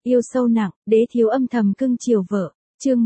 Yêu sâu nặng, đế thiếu âm thầm cưng chiều vợ. Chương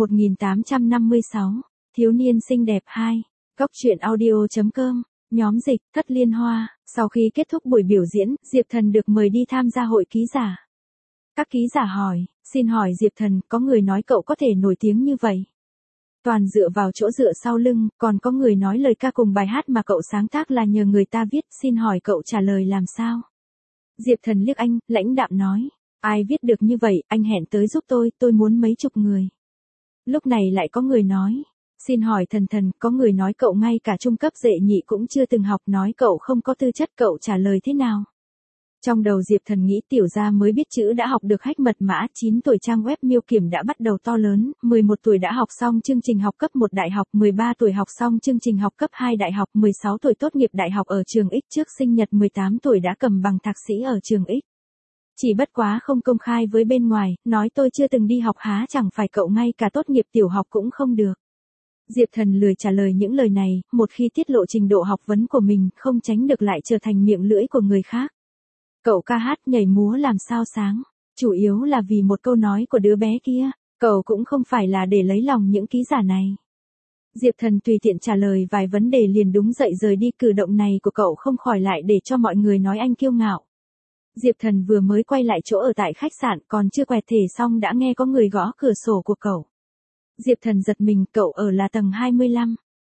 1856. Thiếu niên xinh đẹp 2. Góc truyện audio.com. Nhóm dịch, Thất Liên Hoa. Sau khi kết thúc buổi biểu diễn, Diệp Thần được mời đi tham gia hội ký giả. Các ký giả hỏi, xin hỏi Diệp Thần, có người nói cậu có thể nổi tiếng như vậy? Toàn dựa vào chỗ dựa sau lưng, còn có người nói lời ca cùng bài hát mà cậu sáng tác là nhờ người ta viết, xin hỏi cậu trả lời làm sao? Diệp Thần liếc anh, lãnh đạm nói, ai viết được như vậy, anh hẹn tới giúp tôi muốn mấy chục người. Lúc này lại có người nói, xin hỏi Thần, có người nói cậu ngay cả trung cấp đệ nhị cũng chưa từng học, nói cậu không có tư chất, cậu trả lời thế nào? Trong đầu Diệp Thần nghĩ tiểu gia mới biết chữ đã học được hack mật mã, 9 tuổi trang web Miêu Kiểm đã bắt đầu to lớn, 11 tuổi đã học xong chương trình học cấp 1 đại học, 13 tuổi học xong chương trình học cấp 2 đại học, 16 tuổi tốt nghiệp đại học ở trường X trước sinh nhật, 18 tuổi đã cầm bằng thạc sĩ ở trường X. Chỉ bất quá không công khai với bên ngoài, nói tôi chưa từng đi học há chẳng phải cậu ngay cả tốt nghiệp tiểu học cũng không được. Diệp Thần lười trả lời những lời này, một khi tiết lộ trình độ học vấn của mình, không tránh được lại trở thành miệng lưỡi của người khác. Cậu ca hát nhảy múa làm sao sáng, chủ yếu là vì một câu nói của đứa bé kia, cậu cũng không phải là để lấy lòng những ký giả này. Diệp Thần tùy tiện trả lời vài vấn đề liền đúng dậy rời đi, cử động này của cậu không khỏi lại để cho mọi người nói anh kiêu ngạo. Diệp Thần vừa mới quay lại chỗ ở tại khách sạn, còn chưa quẹt thẻ xong đã nghe có người gõ cửa sổ của cậu. Diệp Thần giật mình, cậu ở là tầng 25.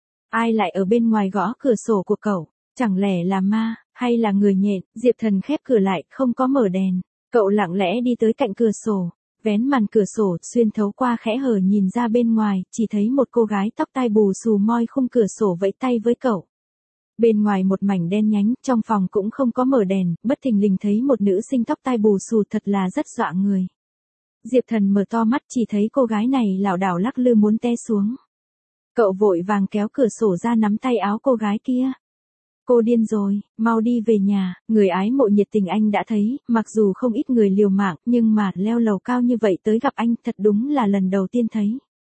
Ai lại ở bên ngoài gõ cửa sổ của cậu? Chẳng lẽ là ma, hay là người nhện? Diệp Thần khép cửa lại, không có mở đèn. Cậu lặng lẽ đi tới cạnh cửa sổ, vén màn cửa sổ, xuyên thấu qua khẽ hở nhìn ra bên ngoài, chỉ thấy một cô gái tóc tai bù xù moi khung cửa sổ vẫy tay với cậu. Bên ngoài một mảnh đen nhánh, trong phòng cũng không có mở đèn, bất thình lình thấy một nữ sinh tóc tai bù xù thật là rất dọa người. Diệp Thần mở to mắt chỉ thấy cô gái này lảo đảo lắc lư muốn té xuống. Cậu vội vàng kéo cửa sổ ra nắm tay áo cô gái kia. Cô điên rồi, mau đi về nhà, người ái mộ nhiệt tình anh đã thấy, mặc dù không ít người liều mạng, nhưng mà leo lầu cao như vậy tới gặp anh thật đúng là lần đầu tiên thấy.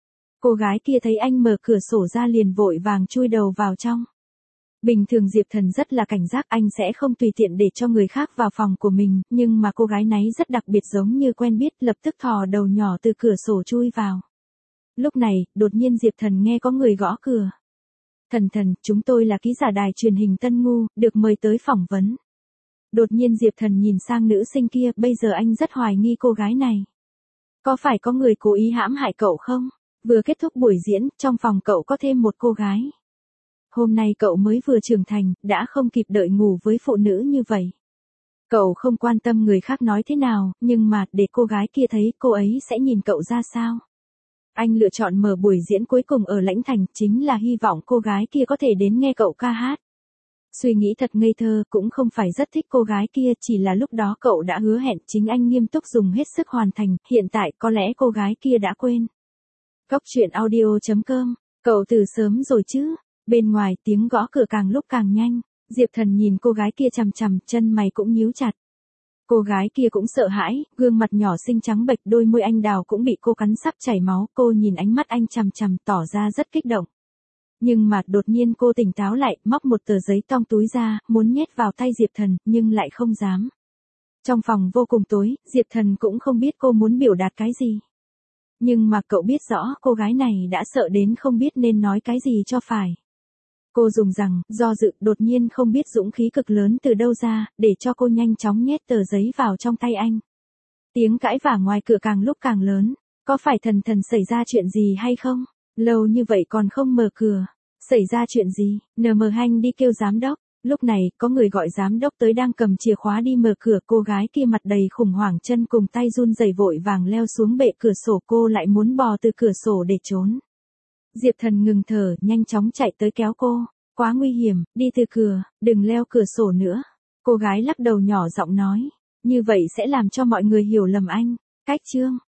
Cô gái kia thấy anh mở cửa sổ ra liền vội vàng chui đầu vào trong. Bình thường Diệp Thần rất là cảnh giác, anh sẽ không tùy tiện để cho người khác vào phòng của mình, nhưng mà cô gái này rất đặc biệt, giống như quen biết, lập tức thò đầu nhỏ từ cửa sổ chui vào. Lúc này, đột nhiên Diệp Thần nghe có người gõ cửa. Thần, chúng tôi là ký giả đài truyền hình Tân Ngu, được mời tới phỏng vấn. Đột nhiên Diệp Thần nhìn sang nữ sinh kia, bây giờ anh rất hoài nghi cô gái này. Có phải có người cố ý hãm hại cậu không? Vừa kết thúc buổi diễn, trong phòng cậu có thêm một cô gái. Hôm nay cậu mới vừa trưởng thành, đã không kịp đợi ngủ với phụ nữ như vậy. Cậu không quan tâm người khác nói thế nào, nhưng mà để cô gái kia thấy cô ấy sẽ nhìn cậu ra sao. Anh lựa chọn mở buổi diễn cuối cùng ở Lãnh Thành, chính là hy vọng cô gái kia có thể đến nghe cậu ca hát. Suy nghĩ thật ngây thơ, cũng không phải rất thích cô gái kia, chỉ là lúc đó cậu đã hứa hẹn, chính anh nghiêm túc dùng hết sức hoàn thành, hiện tại có lẽ cô gái kia đã quên. Góc truyện audio.com, cậu từ sớm rồi chứ? Bên ngoài tiếng gõ cửa càng lúc càng nhanh, Diệp Thần nhìn cô gái kia chằm chằm, chân mày cũng nhíu chặt. Cô gái kia cũng sợ hãi, gương mặt nhỏ xinh trắng bệch, đôi môi anh đào cũng bị cô cắn sắp chảy máu, cô nhìn ánh mắt anh chằm chằm tỏ ra rất kích động. Nhưng mà đột nhiên cô tỉnh táo lại, móc một tờ giấy trong túi ra, muốn nhét vào tay Diệp Thần, nhưng lại không dám. Trong phòng vô cùng tối, Diệp Thần cũng không biết cô muốn biểu đạt cái gì. Nhưng mà cậu biết rõ cô gái này đã sợ đến không biết nên nói cái gì cho phải. Cô dùng rằng, do dự, đột nhiên không biết dũng khí cực lớn từ đâu ra, để cho cô nhanh chóng nhét tờ giấy vào trong tay anh. Tiếng cãi vả ngoài cửa càng lúc càng lớn, có phải thần xảy ra chuyện gì hay không? Lâu như vậy còn không mở cửa, xảy ra chuyện gì? NM Hanh đi kêu giám đốc, lúc này có người gọi giám đốc tới đang cầm chìa khóa đi mở cửa, cô gái kia mặt đầy khủng hoảng, chân cùng tay run rẩy vội vàng leo xuống bệ cửa sổ, cô lại muốn bò từ cửa sổ để trốn. Diệp Thần ngừng thở, nhanh chóng chạy tới kéo cô. Quá nguy hiểm, đi từ cửa, đừng leo cửa sổ nữa. Cô gái lắc đầu nhỏ giọng nói, như vậy sẽ làm cho mọi người hiểu lầm anh. Cách chương